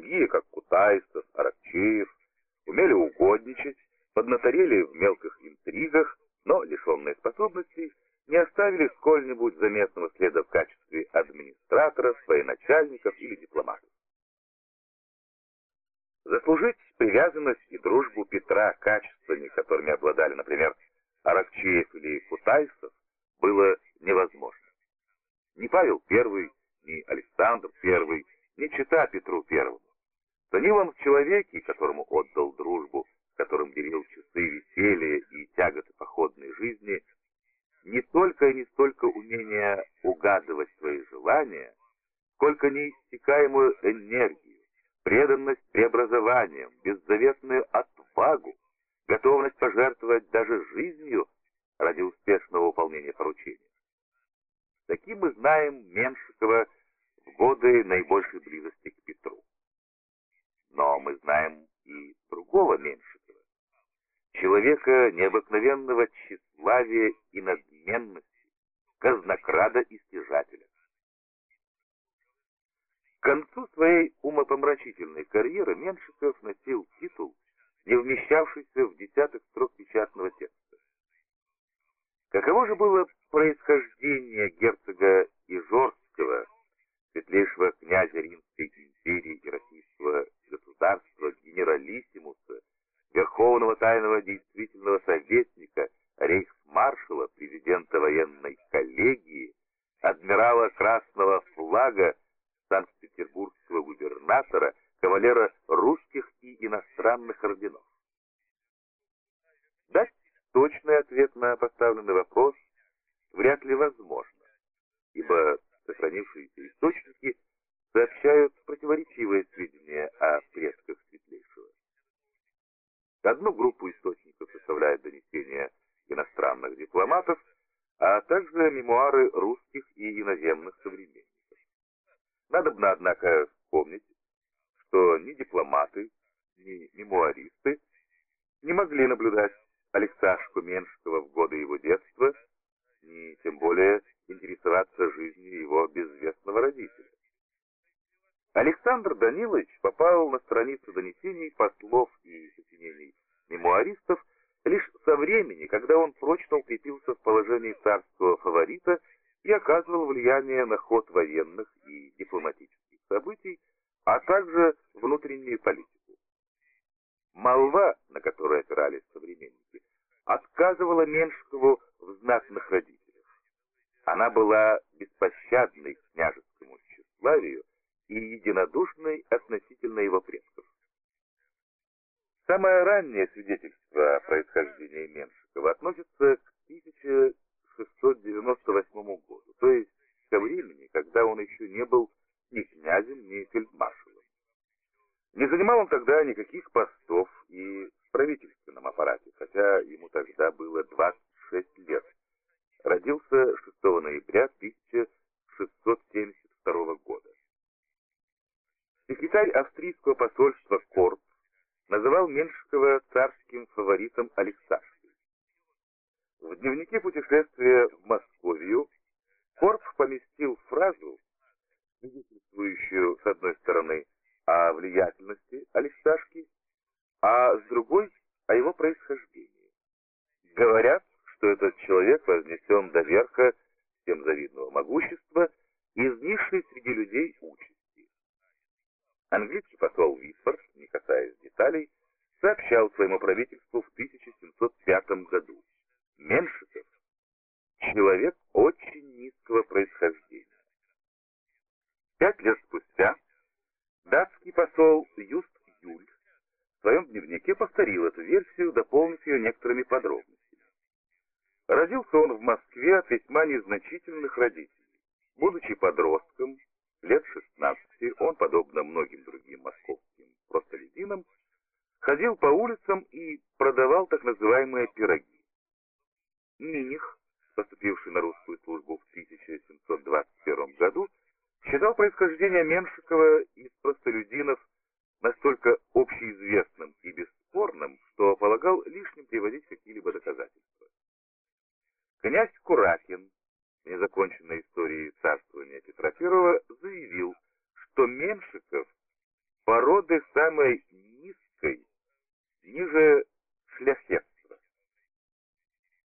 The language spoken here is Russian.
Другие, как Кутайсов, Аракчеев, умели угодничать, поднаторели в мелких интригах, но, лишенные способностей, не оставили сколь-нибудь заметного следа в качестве администраторов, военачальников или дипломатов. Заслужить привязанность и дружбу Петра качествами, которыми обладали, например, Аракчеев или Кутайсов, было невозможно. Ни Павел I, ни Александр I не чета Петру I. Ценил он в человеке, которому отдал дружбу, которым делил часы веселья и тяготы походной жизни, не только и не столько умение угадывать свои желания, сколько неиссякаемую энергию, преданность преобразованиям, беззаветную отвагу, готовность пожертвовать даже жизнью ради успешного выполнения поручения. Таким мы знаем Меншикова в годы наибольшей близости к Петру. Но мы знаем и другого Меншикова, человека необыкновенного тщеславия и надменности, казнокрада и стяжателя. К концу своей умопомрачительной карьеры Меншиков носил титул, не вмещавшийся в десяток строк печатного текста. Каково же было происхождение герцога Ижорского, светлейшего князя Римской империи и Российского государства, генералиссимуса, верховного тайного действительного советника, рейхсмаршала, президента военной коллегии, адмирала Красного флага, санкт-петербургского губернатора, кавалера русских и иностранных орденов. Дать точный ответ на поставленный вопрос вряд ли возможно, ибо сохранившиеся источники сообщают противоречивые сведения о предках Светлейшего. Одну группу источников составляют донесения иностранных дипломатов, а также мемуары русских и иноземных современников. Надобно, однако, вспомнить, что ни дипломаты, ни мемуаристы не могли наблюдать Алексашку Меншикова в годы его детства, ни тем более интересоваться жизнью его безвестного родителя. Александр Данилович попал на страницу донесений послов и сочинений мемуаристов лишь со времени, когда он прочно укрепился в положении царского фаворита и оказывал влияние на ход военных и дипломатических событий, а также внутреннюю политику. Молва, на которую опирались современники, отказывала Меншикову в знатных родителях. Она была беспощадной к княжескому тщеславию и единодушной относительно его предков. Самое раннее свидетельство о происхождении Меншикова относится к 1698 году, то есть ко времени, когда он еще не был ни князем, ни фельдмаршалом. Не занимал он тогда никаких постов и в правительственном аппарате, хотя ему тогда было 26 лет. Родился 6 ноября 1672 года. Секретарь австрийского посольства Корп называл Меншикова царским фаворитом Алексашки. В дневнике путешествия в Московию Корп поместил фразу, свидетельствующую, с одной стороны, о влиятельности Алексашки, а с другой — о его происхождении. Говорят, что этот человек вознесен до верха всем завидного могущества из низшей среди людей участи. Английский посол Висфорд, не касаясь деталей, сообщал своему правительству в 1705 году: Меншиков — человек очень низкого происхождения. 5 лет спустя датский посол Юст Юль в своем дневнике повторил эту версию, дополнив ее некоторыми подробностями. Родился он в Москве от весьма незначительных родителей. Будучи подростком, лет 16, он, подобно многим другим московским простолюдинам, ходил по улицам и продавал так называемые пироги. Миних, поступивший на русскую службу в 1721 году, считал происхождение Меншикова из простолюдинов настолько общеизвестным и бесспорным, что полагал лишним приводить какие-либо доказательства. Князь Куракин в незаконченной истории царствования Петра I заявил, что Меншиков Породы самой